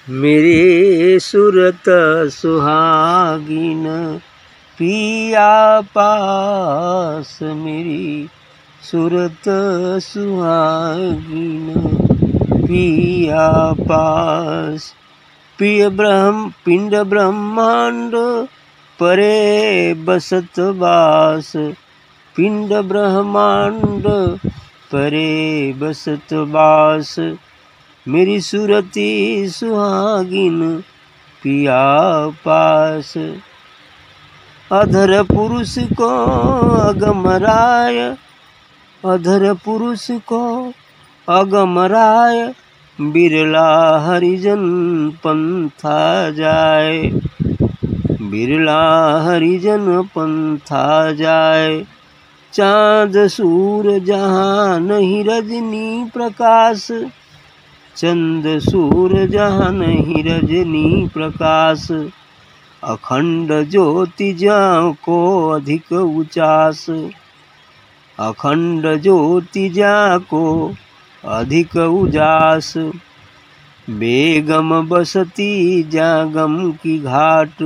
मेरे सूरत सुहागिन पिया पास, मेरी सूरत सुहागिन पिया पास। पिंड ब्रह्मांड परे बसत बास, पिंड ब्रह्मांड परे बसत बास। मेरी सूरती सुहागिन पिया पास। अधर पुरुष को अगमराय, अधर पुरुष को अगमराय, बिरला हरिजन पंथा जाए, बिरला हरिजन पंथा जाए। चाँद सूर जहाँ नहीं रजनी प्रकाश, चंद सूर जहाँ नहीं रजनी प्रकाश। अखंड ज्योति ज्यों को अधिक उचास, अखंड ज्योति ज्यों को अधिक उजास। बेगम बसती जहाँ गम की घाट,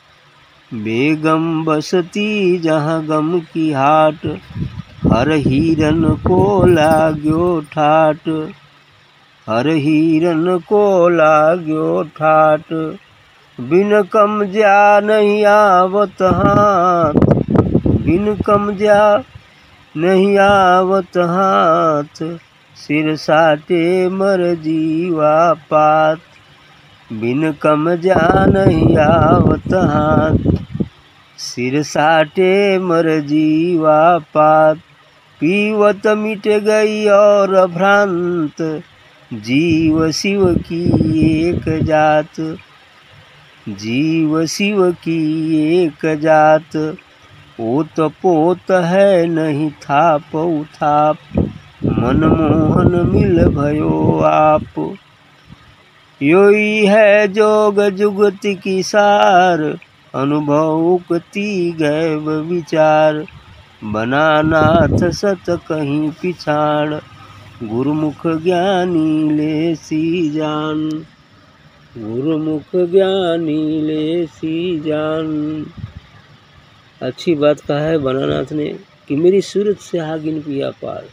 बेगम बसती जहाँ गम की हाट। हर हिरन को लाग्यो ठाट, हर हिरन को लाग्यो ठाट। बिन कम जा नहीं आवत हाथ, बिन कम जा नहीं आवत हाथ। सिर साटे मर जीवा पात, बिन कम जा नहीं आवत हाथ। सिर साटे मर जीवा पात। पीवत मिट गई और भ्रांत, जीव शिव की एक जात, जीव शिव की एक जात। ओत पोत है नहीं थाप उथाप, मनमोहन मिल भयो आप। योई है जोग जुगति की सार, अनुभव उक्ति गैव विचार। बना नाथ सत कहीं पिछाड़, गुरुमुख ज्ञानी ले सी जान, गुरुमुख ज्ञानी ले सी जान। अच्छी बात कहा है बनानाथ ने कि मेरी सूरत सुहागिन पिया पास।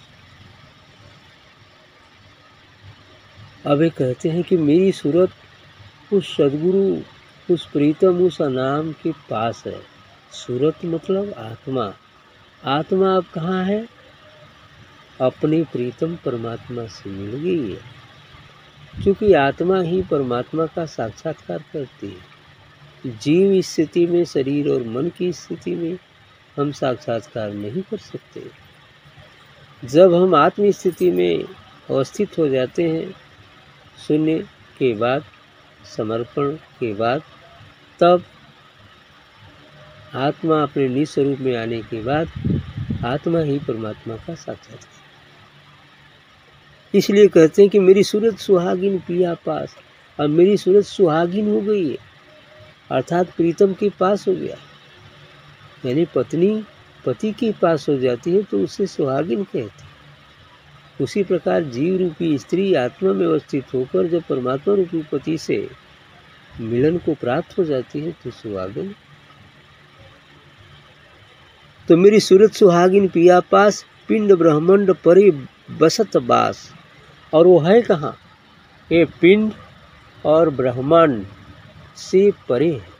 अब ये कहते हैं कि मेरी सूरत उस सदगुरु, उस प्रीतम, उस नाम के पास है। सूरत मतलब आत्मा। आत्मा अब कहाँ है? अपने प्रीतम परमात्मा से मिल गई है। क्योंकि आत्मा ही परमात्मा का साक्षात्कार करती है। जीव स्थिति में, शरीर और मन की स्थिति में हम साक्षात्कार नहीं कर सकते। जब हम आत्म स्थिति में अवस्थित हो जाते हैं, शून्य के बाद, समर्पण के बाद, तब आत्मा अपने निस्वरूप में आने के बाद आत्मा ही परमात्मा का साक्षात्कार। इसलिए कहते हैं कि मेरी सूरत सुहागिन पिया पास। अब मेरी सूरत सुहागिन हो गई है, अर्थात प्रीतम के पास हो गया। यानी पत्नी पति के पास हो जाती है तो उसे सुहागिन कहते हैं। उसी प्रकार जीव रूपी स्त्री आत्मा में अवस्थित होकर जब परमात्मा रूपी पति से मिलन को प्राप्त हो जाती है तो सुहागिन। तो मेरी सूरत सुहागिन पिया पास, पिंड ब्रह्मांड परे बसत बास। और वो है कहाँ? ये पिंड और ब्रह्मांड से परे है।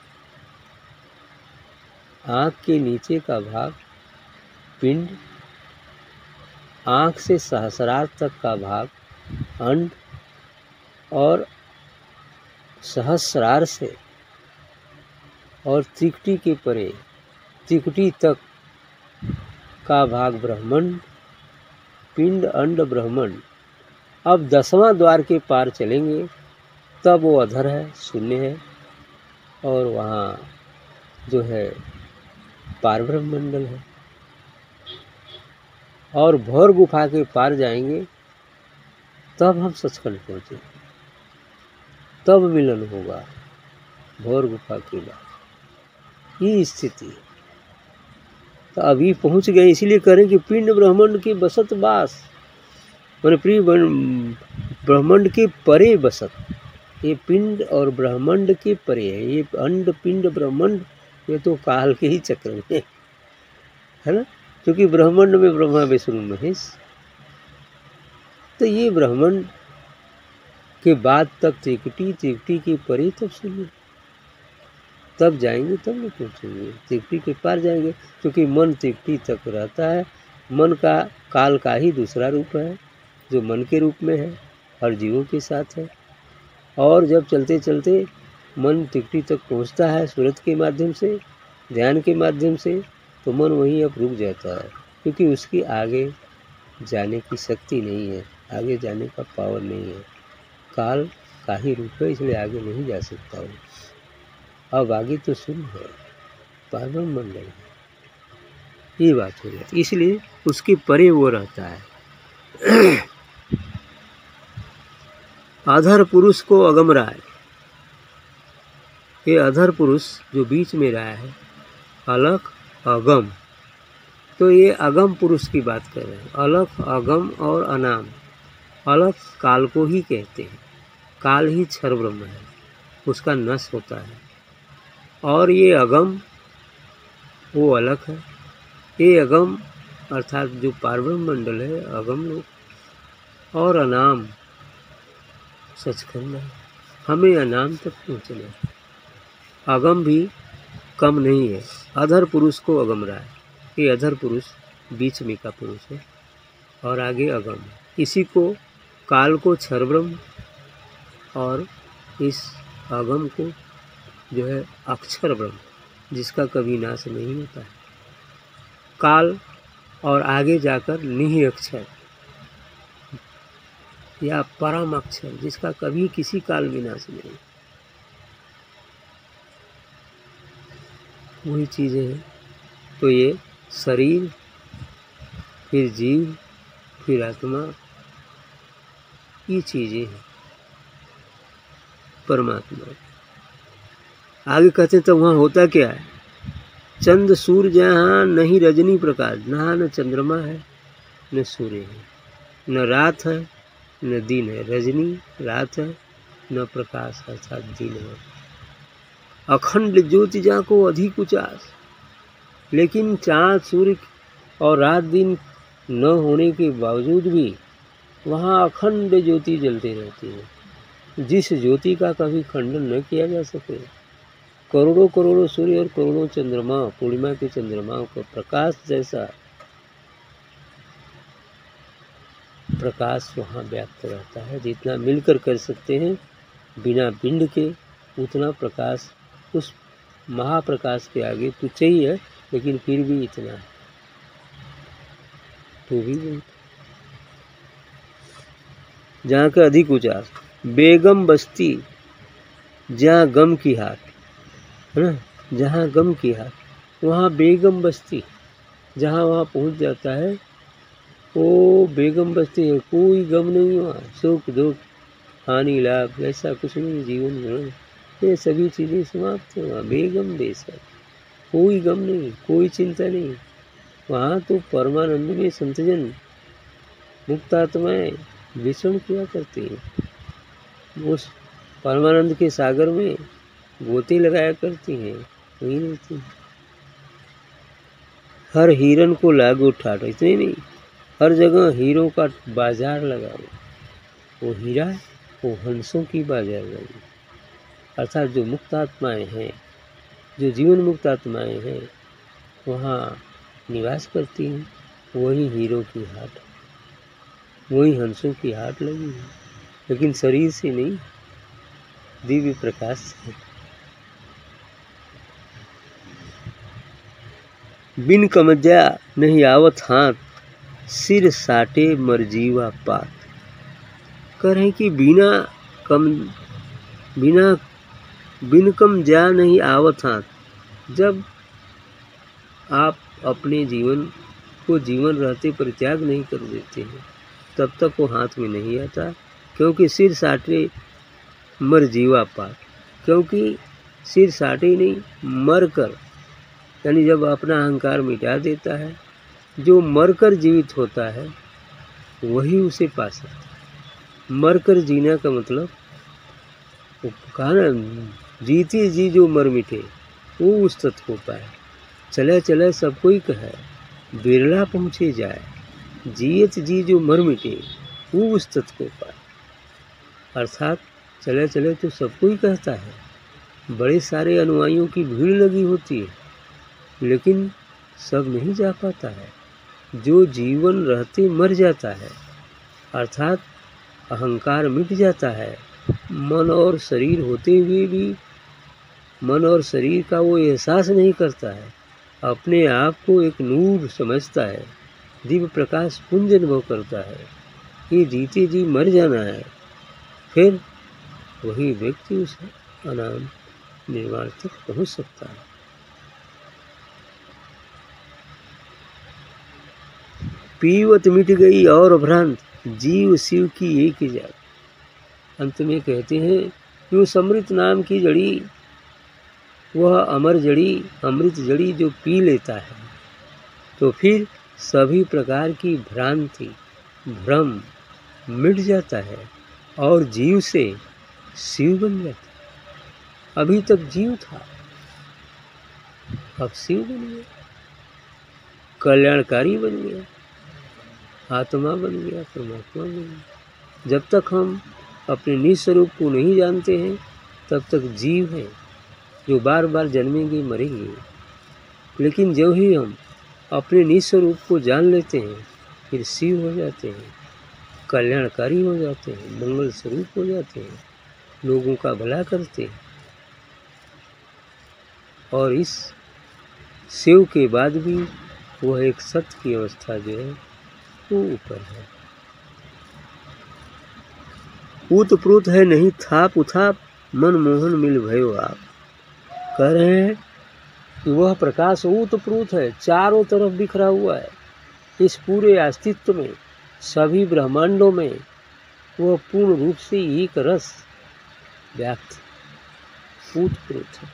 आँख के नीचे का भाग पिंड, आँख से सहस्रार तक का भाग अंड, और सहस्रार से और त्रिकुटी के परे, त्रिकुटी तक का भाग ब्रह्मांड, पिंड, अंड, ब्रह्मांड। अब 10वां द्वार के पार चलेंगे तब वो अधर है, शून्य है, और वहाँ जो है पार ब्रह्म मंडल है। और भौर गुफा के पार जाएंगे तब हम सचखंड पहुँचे, तब मिलन होगा भौर गुफा के बाद। ये स्थिति तो अभी पहुँच गए, इसीलिए करें कि पिंड ब्रह्मांड के बसत बास, मैंने प्रिय ब्रह्मांड के परे बसत। ये पिंड और ब्रह्मांड के परे है। ये अंड पिंड ब्रह्मांड ये तो काल के ही चक्र में है ना, क्योंकि ब्रह्मांड में ब्रह्मा विष्णु महेश। तो ये ब्रह्मांड के बाद तक त्रिकुटी के परे तब सुनिए, तब जाएंगे तब न पहुँचेंगे, त्रिकुटी के पार जाएंगे। क्योंकि मन त्रिकुटी तक रहता है। मन का काल का ही दूसरा रूप है जो मन के रूप में है, हर जीवों के साथ है। और जब चलते चलते मन त्रिकुटी तक पहुँचता है सूरत के माध्यम से, ध्यान के माध्यम से, तो मन वहीं अब रुक जाता है, क्योंकि उसकी आगे जाने की शक्ति नहीं है, आगे जाने का पावर नहीं है। काल का ही रूप है, इसलिए आगे नहीं जा सकता वो। अब आगे तो शून्य है, पारब्रह्म मंडल है, ये बात हो जाती, इसलिए उसके परे वो रहता है। अधर पुरुष को अगम राय, ये अधर पुरुष जो बीच में रहा है, अलख अगम, तो ये अगम पुरुष की बात कर रहे हैं। अलख अगम और अनाम। अलख काल को ही कहते हैं, काल ही क्षर ब्रह्म है, उसका नश होता है। और ये अगम वो अलख है। ये अगम अर्थात जो पारब्रह्म मंडल है, अगम लोग, और अनाम सचखंड है। हमें अनाम तक पहुँचना है। अगम भी कम नहीं है। अधर पुरुष को अगम रहा है, ये अधर पुरुष बीच में का पुरुष है, और आगे अगम है। इसी को काल को क्षर ब्रह्म और इस अगम को जो है अक्षर ब्रह्म, जिसका कभी नाश नहीं होता है। काल और आगे जाकर निहि अक्षर या परम अक्षर, जिसका कभी किसी काल विनाश नहीं, वही चीज़ें हैं। तो ये शरीर, फिर जीव, फिर आत्मा, ये चीज़ें हैं परमात्मा। आगे कहते हैं तो वहाँ होता क्या है? चंद सूर्य जहाँ नहीं रजनी प्रकाश, नहा न चंद्रमा है न सूर्य है, न रात है न दिन है। रजनी रात है, न प्रकाश अर्थात दिन है। अखंड ज्योति जहाँ को अधिक उचास, लेकिन चाँद सूर्य और रात दिन न होने के बावजूद भी वहाँ अखंड ज्योति जलती रहती है, जिस ज्योति का कभी खंडन न किया जा सके। करोड़ों करोड़ों सूर्य और करोड़ों चंद्रमा, पूर्णिमा के चंद्रमाओं का प्रकाश जैसा प्रकाश वहाँ व्याप्त रहता है। जितना मिलकर कर सकते हैं बिना पिंड के, उतना प्रकाश उस महाप्रकाश के आगे तुच्छ ही है, लेकिन फिर भी इतना है तो भी बहुत। जहाँ का अधिक उचास, बेगम बस्ती जहाँ गम की हाट, है ना, जहाँ गम की हाट वहाँ बेगम बस्ती, जहाँ वहाँ पहुँच जाता है वो बेगम बस्ती है। कोई गम नहीं वहाँ, सुख दुख हानि लाभ ऐसा कुछ नहीं, जीवन में ये सभी चीज़ें समाप्त है। वहाँ बेगम देश है, कोई गम नहीं, कोई चिंता नहीं। वहाँ तो परमानंद में संतजन मुक्त आत्माएँ विचरण किया करती हैं, उस परमानंद के सागर में गोते लगाया करती हैं, वहीं रहती हैं। हर हिरन को लागू ठाट, इतने नहीं, हर जगह हीरों का बाजार लगा हुआ। वो हीरा वो हंसों की बाजार लगी, अर्थात जो मुक्त आत्माएँ हैं, जो जीवन मुक्त आत्माएँ हैं, वहाँ निवास करती हैं। वही हीरों की हाट, वही हंसों की हाट लगी है, लेकिन शरीर से नहीं, दिव्य प्रकाश से। बिन कमजा नहीं आवत हाथ, सिर साटे मरजीवा पात। कह रहे हैं कि बिन कम जा नहीं आवत हाथ। जब आप अपने जीवन को जीवन रहते परित्याग नहीं कर देते हैं, तब तक वो हाथ में नहीं आता। क्योंकि सिर साटे मर जीवा पात, क्योंकि सिर साटे नहीं, मर कर, यानी जब अपना अहंकार मिटा देता है, जो मरकर जीवित होता है वही उसे पा सकता है। मरकर जीना का मतलब वो कहा ना, जीते जी जो मर मिटे वो उस तत्व को पाए। चले चले सब कोई कहे, बिरला पहुँचे जाए। जियत जी जो मर मिटे वो उस तत्व को पाए। अर्थात चले चले तो सब कोई कहता है, बड़े सारे अनुयायियों की भीड़ लगी होती है, लेकिन सब नहीं जा पाता है। जो जीवन रहते मर जाता है, अर्थात अहंकार मिट जाता है, मन और शरीर होते हुए भी मन और शरीर का वो एहसास नहीं करता है, अपने आप को एक नूर समझता है, दिव्य प्रकाश पुंज अनुभव करता है कि जीते जी मर जाना है, फिर वही व्यक्ति उस अनाम निर्वाण तक पहुँच सकता है। पीवत मिट गई और भ्रांत, जीव शिव की एक जात। अंत में कहते हैं कि उस अमृत नाम की जड़ी, वह अमर जड़ी, अमृत जड़ी जो पी लेता है, तो फिर सभी प्रकार की भ्रांति भ्रम मिट जाता है और जीव से शिव बन जाता है। अभी तक जीव था, अब शिव बन गया, कल्याणकारी बन गया, आत्मा बन गया, परमात्मा बन गया। जब तक हम अपने निज स्वरूप को नहीं जानते हैं, तब तक जीव हैं जो बार बार जन्मेंगे मरेंगे। लेकिन जब ही हम अपने निज स्वरूप को जान लेते हैं, फिर शिव हो जाते हैं, कल्याणकारी हो जाते हैं, मंगल स्वरूप हो जाते हैं, लोगों का भला करते हैं। और इस शिव के बाद भी वह एक सत्य की अवस्था जो है वो ऊपर है। ऊत-प्रोत है नहीं थाप उथाप, मन मोहन मिल भयो आप। कह रहे हैं कि वह प्रकाश ऊत-प्रोत है, चारों तरफ बिखरा हुआ है। इस पूरे अस्तित्व में, सभी ब्रह्मांडों में वह पूर्ण रूप से एक रस व्याप्त ऊत-प्रोत है।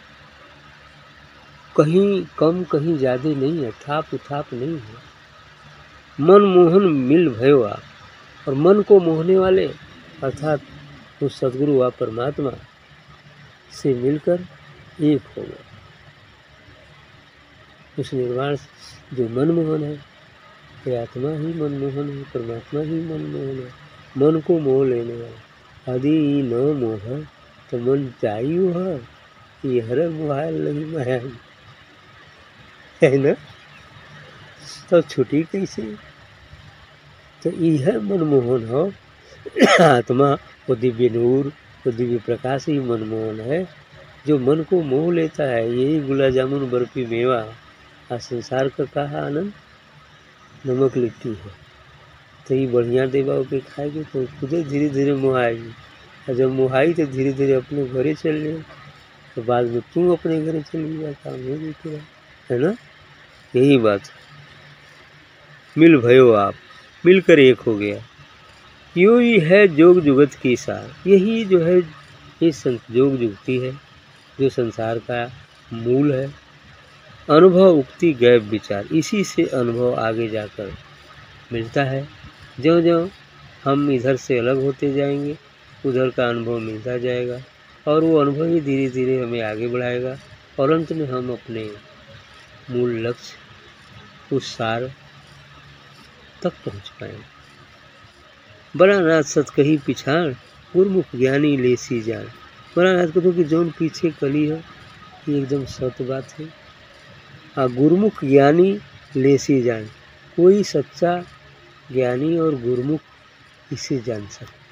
कहीं कम कहीं ज़्यादा नहीं है, थाप उथाप नहीं है। मन मोहन मिल भयो आप, और मन को मोहने वाले अर्थात उस सद्गुरु व परमात्मा से मिलकर एक हो गए। उस निर्वाण जो मनमोहन है, ये आत्मा ही मनमोहन है, परमात्मा ही मनमोहन है। मन को मोह लेने वाला, यदि न मोह तो मन चाहिए है, ये हर मोहाल नहीं माया है ना, तो छुट्टी कैसे? तो यह मनमोहन हो, आत्मा वो दिव्य नूर, वो दिव्य प्रकाश ही मनमोहन है, जो मन को मोह लेता है। यही गुलाब जामुन बर्फी मेवा और संसार का कहा आनंद नमक लिट्टी है। तो ये बढ़िया देवा के खाएगी तो खुद धीरे धीरे मोहाएगी, और जब मोहाई तो धीरे धीरे अपने घरे चल जाए, तो बाद में तू अपने घरे चली जा, काम हो गई, है ना। यही बात, मिल भयो आप, मिलकर एक हो गया। यो ही है जोग जुगत की सार, यही जो है ये जोग जुगती है, जो संसार का मूल है। अनुभव उक्ति गैब विचार, इसी से अनुभव आगे जाकर मिलता है। ज्यों ज्यों हम इधर से अलग होते जाएंगे, उधर का अनुभव मिलता जाएगा, और वो अनुभव ही धीरे धीरे हमें आगे बढ़ाएगा, और अंत में हम अपने मूल लक्ष्य, उस सार तक पहुँच पाएंगे। बड़ा नाथ सत कही पिछाड़, गुरमुख ज्ञानी लेसी जान। बड़ा नाथ कहते कि जौन पीछे कली है, ये एकदम सत्य बात है। हाँ, गुरमुख ज्ञानी लेसी जान, कोई सच्चा ज्ञानी और गुरमुख इसे जान सकता।